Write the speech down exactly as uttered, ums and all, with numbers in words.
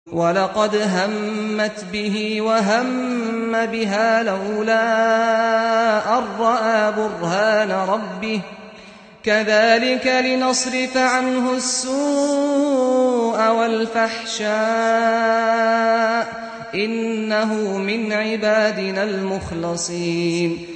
وَلَقَدْ هَمَّتْ بِهِ وَهَمَّ بِهَا لَوْلَا أَن رَّأَىٰ بُرْهَانَ رَبِّهِ ۚ كَذَٰلِكَ لِنَصْرِفَ عَنْهُ السُّوءَ وَالْفَحْشَاءَ ۚ إِنَّهُ مِنْ عِبَادِنَا الْمُخْلَصِينَ